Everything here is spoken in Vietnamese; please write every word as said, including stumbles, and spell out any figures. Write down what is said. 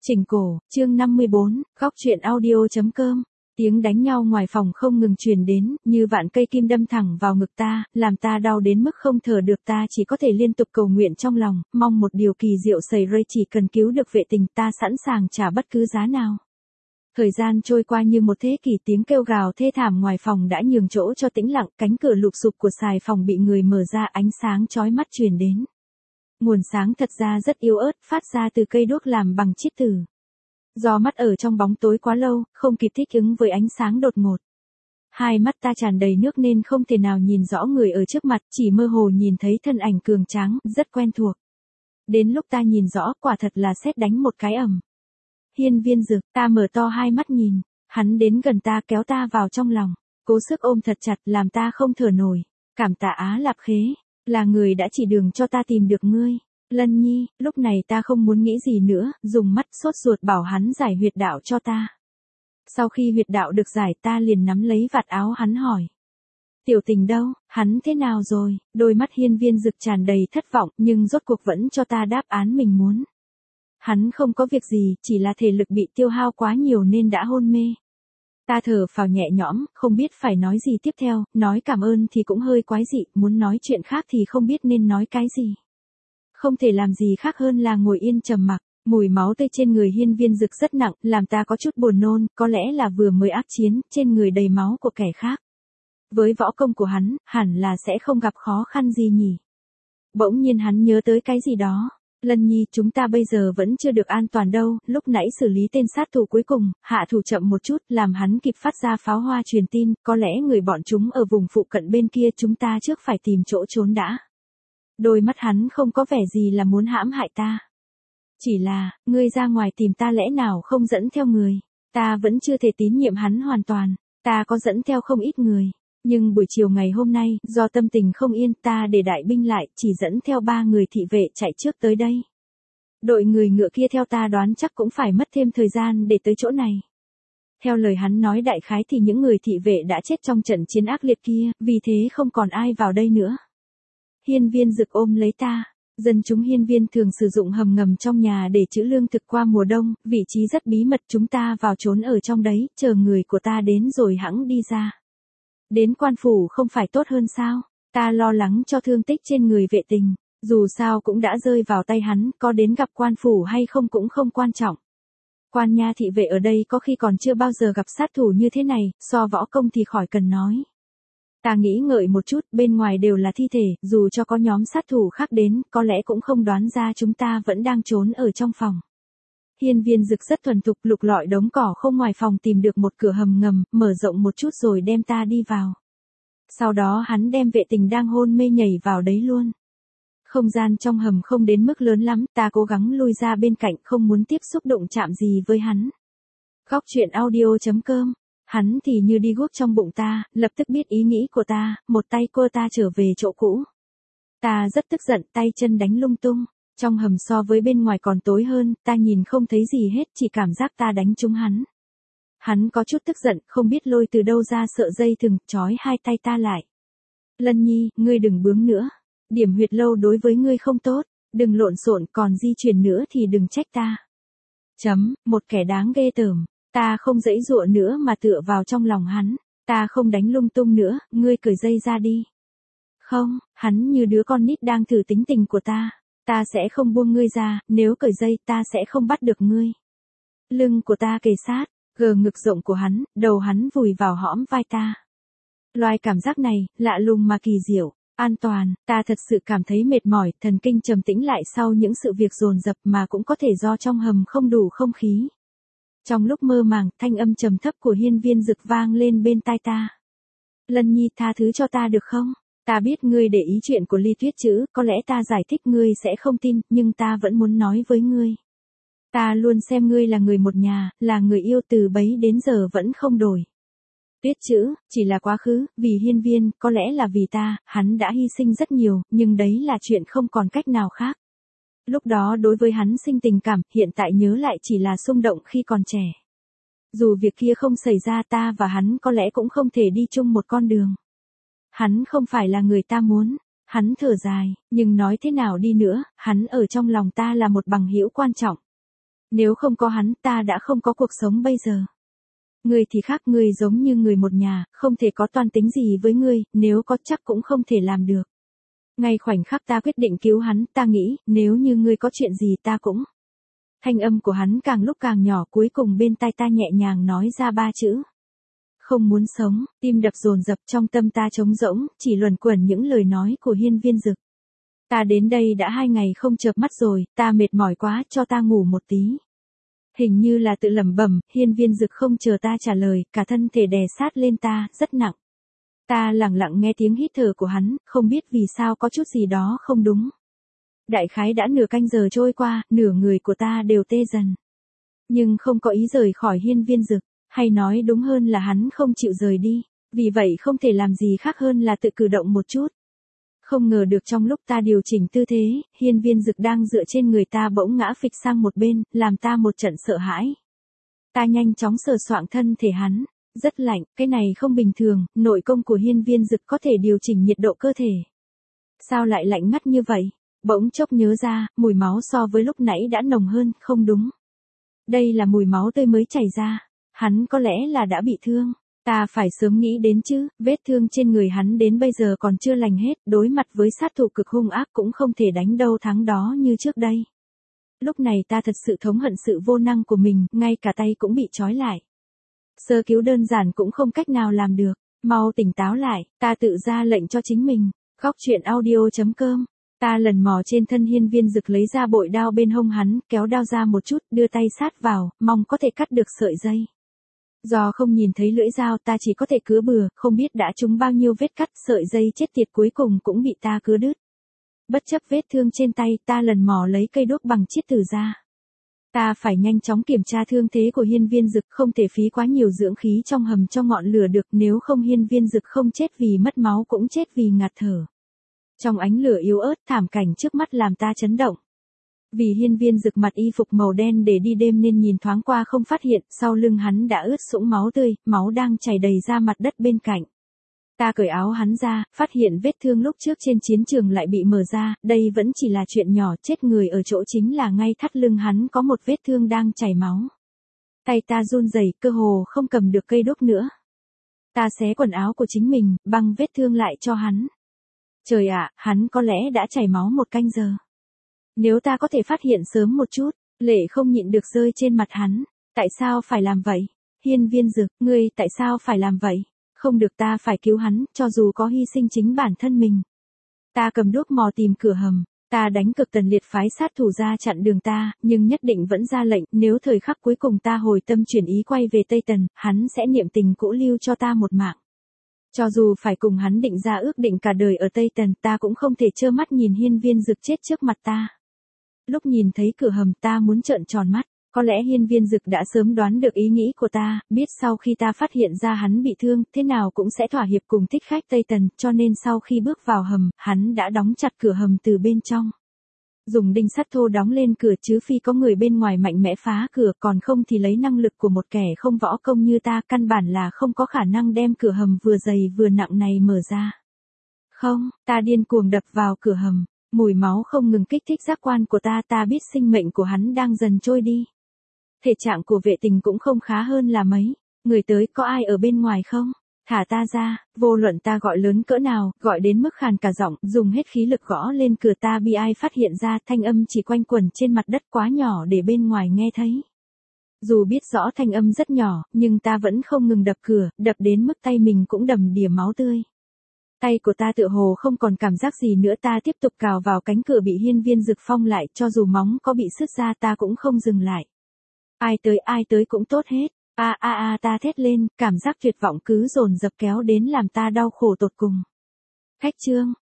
Chỉnh cổ, chương năm mươi bốn, góc truyện audio.com. Tiếng đánh nhau ngoài phòng không ngừng truyền đến, như vạn cây kim đâm thẳng vào ngực ta, làm ta đau đến mức không thở được. Ta chỉ có thể liên tục cầu nguyện trong lòng, mong một điều kỳ diệu xảy ra, chỉ cần cứu được vệ tình ta sẵn sàng trả bất cứ giá nào. Thời gian trôi qua như một thế kỷ, tiếng kêu gào thê thảm ngoài phòng đã nhường chỗ cho tĩnh lặng, cánh cửa lụp xụp của xài phòng bị người mở ra, ánh sáng chói mắt truyền đến. Nguồn sáng thật ra rất yếu ớt, phát ra từ cây đuốc làm bằng chiết tử. Do mắt ở trong bóng tối quá lâu, không kịp thích ứng với ánh sáng đột ngột. Hai mắt ta tràn đầy nước nên không thể nào nhìn rõ người ở trước mặt, chỉ mơ hồ nhìn thấy thân ảnh cường tráng, rất quen thuộc. Đến lúc ta nhìn rõ, quả thật là sét đánh một cái ầm. Hiên Viên Dực, ta mở to hai mắt nhìn, hắn đến gần ta kéo ta vào trong lòng, cố sức ôm thật chặt làm ta không thở nổi. Cảm tạ Á Lạp Khế, là người đã chỉ đường cho ta tìm được ngươi. Lân Nhi, lúc này ta không muốn nghĩ gì nữa, dùng mắt sốt ruột bảo hắn giải huyệt đạo cho ta. Sau khi huyệt đạo được giải ta liền nắm lấy vạt áo hắn hỏi. Tiểu Tình đâu, hắn thế nào rồi? Đôi mắt Hiên Viên Dực tràn đầy thất vọng nhưng rốt cuộc vẫn cho ta đáp án mình muốn. Hắn không có việc gì, chỉ là thể lực bị tiêu hao quá nhiều nên đã hôn mê. Ta thở phào nhẹ nhõm, không biết phải nói gì tiếp theo, nói cảm ơn thì cũng hơi quái dị, muốn nói chuyện khác thì không biết nên nói cái gì. Không thể làm gì khác hơn là ngồi yên trầm mặc, mùi máu tươi trên người Hiên Viên Dực rất nặng, làm ta có chút buồn nôn, có lẽ là vừa mới ác chiến, trên người đầy máu của kẻ khác. Với võ công của hắn, hẳn là sẽ không gặp khó khăn gì nhỉ. Bỗng nhiên hắn nhớ tới cái gì đó. Lân Nhi, chúng ta bây giờ vẫn chưa được an toàn đâu, lúc nãy xử lý tên sát thủ cuối cùng, hạ thủ chậm một chút, làm hắn kịp phát ra pháo hoa truyền tin, có lẽ người bọn chúng ở vùng phụ cận bên kia, chúng ta trước phải tìm chỗ trốn đã. Đôi mắt hắn không có vẻ gì là muốn hãm hại ta. Chỉ là, ngươi ra ngoài tìm ta lẽ nào không dẫn theo người, ta vẫn chưa thể tín nhiệm hắn hoàn toàn, ta có dẫn theo không ít người. Nhưng buổi chiều ngày hôm nay, do tâm tình không yên ta để đại binh lại, chỉ dẫn theo ba người thị vệ chạy trước tới đây. Đội người ngựa kia theo ta đoán chắc cũng phải mất thêm thời gian để tới chỗ này. Theo lời hắn nói đại khái thì những người thị vệ đã chết trong trận chiến ác liệt kia, vì thế không còn ai vào đây nữa. Hiên Viên Dực ôm lấy ta. Dân chúng Hiên Viên thường sử dụng hầm ngầm trong nhà để trữ lương thực qua mùa đông, vị trí rất bí mật, chúng ta vào trốn ở trong đấy, chờ người của ta đến rồi hẵng đi ra. Đến quan phủ không phải tốt hơn sao? Ta lo lắng cho thương tích trên người vệ tình, dù sao cũng đã rơi vào tay hắn, có đến gặp quan phủ hay không cũng không quan trọng. Quan nha thị vệ ở đây có khi còn chưa bao giờ gặp sát thủ như thế này, so võ công thì khỏi cần nói. Ta nghĩ ngợi một chút, bên ngoài đều là thi thể, dù cho có nhóm sát thủ khác đến, có lẽ cũng không đoán ra chúng ta vẫn đang trốn ở trong phòng. Hiên Viên Dực rất thuần thục, lục lọi đống cỏ không ngoài phòng tìm được một cửa hầm ngầm, mở rộng một chút rồi đem ta đi vào. Sau đó hắn đem vệ tình đang hôn mê nhảy vào đấy luôn. Không gian trong hầm không đến mức lớn lắm, ta cố gắng lui ra bên cạnh, không muốn tiếp xúc đụng chạm gì với hắn. Góc truyện audio.com. Hắn thì như đi guốc trong bụng ta, lập tức biết ý nghĩ của ta, một tay cô ta trở về chỗ cũ. Ta rất tức giận, tay chân đánh lung tung. Trong hầm so với bên ngoài còn tối hơn, ta nhìn không thấy gì hết, chỉ cảm giác ta đánh trúng hắn. Hắn có chút tức giận, không biết lôi từ đâu ra sợi dây thừng, trói hai tay ta lại. Lân Nhi, ngươi đừng bướng nữa. Điểm huyệt lâu đối với ngươi không tốt, đừng lộn xộn, còn di chuyển nữa thì đừng trách ta. Chấm, một kẻ đáng ghê tởm. Ta không giãy giụa nữa mà tựa vào trong lòng hắn. Ta không đánh lung tung nữa, ngươi cởi dây ra đi. Không, hắn như đứa con nít đang thử tính tình của ta. Ta sẽ không buông ngươi ra, nếu cởi dây ta sẽ không bắt được ngươi. Lưng của ta kề sát, gờ ngực rộng của hắn, đầu hắn vùi vào hõm vai ta. Loài cảm giác này, lạ lùng mà kỳ diệu, an toàn, ta thật sự cảm thấy mệt mỏi, thần kinh trầm tĩnh lại sau những sự việc dồn dập mà cũng có thể do trong hầm không đủ không khí. Trong lúc mơ màng, thanh âm trầm thấp của Hiên Viên Dực vang lên bên tai ta. Lân Nhi, tha thứ cho ta được không? Ta biết ngươi để ý chuyện của Ly Tuyết Trữ, có lẽ ta giải thích ngươi sẽ không tin, nhưng ta vẫn muốn nói với ngươi. Ta luôn xem ngươi là người một nhà, là người yêu từ bấy đến giờ vẫn không đổi. Tuyết Trữ, chỉ là quá khứ, vì Hiên Viên, có lẽ là vì ta, hắn đã hy sinh rất nhiều, nhưng đấy là chuyện không còn cách nào khác. Lúc đó đối với hắn sinh tình cảm, hiện tại nhớ lại chỉ là xung động khi còn trẻ. Dù việc kia không xảy ra ta và hắn có lẽ cũng không thể đi chung một con đường. Hắn không phải là người ta muốn, hắn thở dài, nhưng nói thế nào đi nữa, hắn ở trong lòng ta là một bằng hữu quan trọng. Nếu không có hắn ta đã không có cuộc sống bây giờ. Ngươi thì khác, ngươi giống như người một nhà, không thể có toan tính gì với ngươi, nếu có chắc cũng không thể làm được. Ngay khoảnh khắc ta quyết định cứu hắn, ta nghĩ, nếu như ngươi có chuyện gì ta cũng. Thanh âm của hắn càng lúc càng nhỏ, cuối cùng bên tai ta nhẹ nhàng nói ra ba chữ. Không muốn sống, tim đập dồn dập trong tâm ta trống rỗng, chỉ luẩn quẩn những lời nói của Hiên Viên Dực. Ta đến đây đã hai ngày không chợp mắt rồi, ta mệt mỏi quá, cho ta ngủ một tí. Hình như là tự lẩm bẩm, Hiên Viên Dực không chờ ta trả lời, cả thân thể đè sát lên ta, rất nặng. Ta lặng lặng nghe tiếng hít thở của hắn, không biết vì sao có chút gì đó không đúng. Đại khái đã nửa canh giờ trôi qua, nửa người của ta đều tê dần. Nhưng không có ý rời khỏi Hiên Viên Dực, hay nói đúng hơn là hắn không chịu rời đi, vì vậy không thể làm gì khác hơn là tự cử động một chút. Không ngờ được trong lúc ta điều chỉnh tư thế, Hiên Viên Dực đang dựa trên người ta bỗng ngã phịch sang một bên, làm ta một trận sợ hãi. Ta nhanh chóng sờ soạng thân thể hắn, rất lạnh, cái này không bình thường, nội công của Hiên Viên Dực có thể điều chỉnh nhiệt độ cơ thể. Sao lại lạnh ngắt như vậy? Bỗng chốc nhớ ra, mùi máu so với lúc nãy đã nồng hơn, không đúng. Đây là mùi máu tươi mới chảy ra, hắn có lẽ là đã bị thương. Ta phải sớm nghĩ đến chứ, vết thương trên người hắn đến bây giờ còn chưa lành hết, đối mặt với sát thủ cực hung ác cũng không thể đánh đâu thắng đó như trước đây. Lúc này ta thật sự thống hận sự vô năng của mình, ngay cả tay cũng bị trói lại. Sơ cứu đơn giản cũng không cách nào làm được, mau tỉnh táo lại, ta tự ra lệnh cho chính mình. Góc truyện audio chấm com. Ta lần mò trên thân Hiên Viên Dực lấy ra bội đao bên hông hắn, kéo đao ra một chút, đưa tay sát vào, mong có thể cắt được sợi dây. Do không nhìn thấy lưỡi dao ta chỉ có thể cứa bừa, không biết đã trúng bao nhiêu vết cắt, sợi dây chết tiệt cuối cùng cũng bị ta cứa đứt. Bất chấp vết thương trên tay, ta lần mò lấy cây đuốc bằng chiết tử ra. Ta phải nhanh chóng kiểm tra thương thế của Hiên Viên Dực, không thể phí quá nhiều dưỡng khí trong hầm cho ngọn lửa được, nếu không Hiên Viên Dực không chết vì mất máu cũng chết vì ngạt thở. Trong ánh lửa yếu ớt, thảm cảnh trước mắt làm ta chấn động. Vì Hiên Viên Dực mặc y phục màu đen để đi đêm nên nhìn thoáng qua không phát hiện, sau lưng hắn đã ướt sũng máu tươi, máu đang chảy đầy ra mặt đất bên cạnh. Ta cởi áo hắn ra, phát hiện vết thương lúc trước trên chiến trường lại bị mở ra, đây vẫn chỉ là chuyện nhỏ, chết người ở chỗ chính là ngay thắt lưng hắn có một vết thương đang chảy máu. Tay ta run rẩy, cơ hồ không cầm được cây đuốc nữa. Ta xé quần áo của chính mình, băng vết thương lại cho hắn. Trời ạ, hắn có lẽ đã chảy máu một canh giờ. Nếu ta có thể phát hiện sớm một chút, lệ không nhịn được rơi trên mặt hắn. Tại sao phải làm vậy? Hiên Viên Dực, ngươi tại sao phải làm vậy? Không được, ta phải cứu hắn, cho dù có hy sinh chính bản thân mình. Ta cầm đuốc mò tìm cửa hầm, ta đánh cực Tần Liệt phái sát thủ ra chặn đường ta, nhưng nhất định vẫn ra lệnh, nếu thời khắc cuối cùng ta hồi tâm chuyển ý quay về Tây Tần, hắn sẽ niệm tình cũ lưu cho ta một mạng. Cho dù phải cùng hắn định ra ước định cả đời ở Tây Tần, ta cũng không thể trơ mắt nhìn Hiên Viên Dực chết trước mặt ta. Lúc nhìn thấy cửa hầm ta muốn trợn tròn mắt, có lẽ Hiên Viên Dực đã sớm đoán được ý nghĩ của ta, biết sau khi ta phát hiện ra hắn bị thương, thế nào cũng sẽ thỏa hiệp cùng thích khách Tây Tần, cho nên sau khi bước vào hầm, hắn đã đóng chặt cửa hầm từ bên trong. Dùng đinh sắt thô đóng lên cửa, chứ phi có người bên ngoài mạnh mẽ phá cửa, còn không thì lấy năng lực của một kẻ không võ công như ta, căn bản là không có khả năng đem cửa hầm vừa dày vừa nặng này mở ra. Không, ta điên cuồng đập vào cửa hầm. Mùi máu không ngừng kích thích giác quan của ta, ta biết sinh mệnh của hắn đang dần trôi đi. Thể trạng của vệ tình cũng không khá hơn là mấy. Người tới, có ai ở bên ngoài không? Thả ta ra, vô luận ta gọi lớn cỡ nào, gọi đến mức khàn cả giọng, dùng hết khí lực gõ lên cửa, ta bị ai phát hiện ra, thanh âm chỉ quanh quẩn trên mặt đất quá nhỏ để bên ngoài nghe thấy. Dù biết rõ thanh âm rất nhỏ, nhưng ta vẫn không ngừng đập cửa, đập đến mức tay mình cũng đầm đìa máu tươi. Tay của ta tựa hồ không còn cảm giác gì nữa, ta tiếp tục cào vào cánh cửa bị Hiên Viên Dực phong lại, cho dù móng có bị sứt ra ta cũng không dừng lại. Ai tới ai tới cũng tốt hết. A a a ta thét lên, cảm giác tuyệt vọng cứ dồn dập kéo đến làm ta đau khổ tột cùng. Khách trương,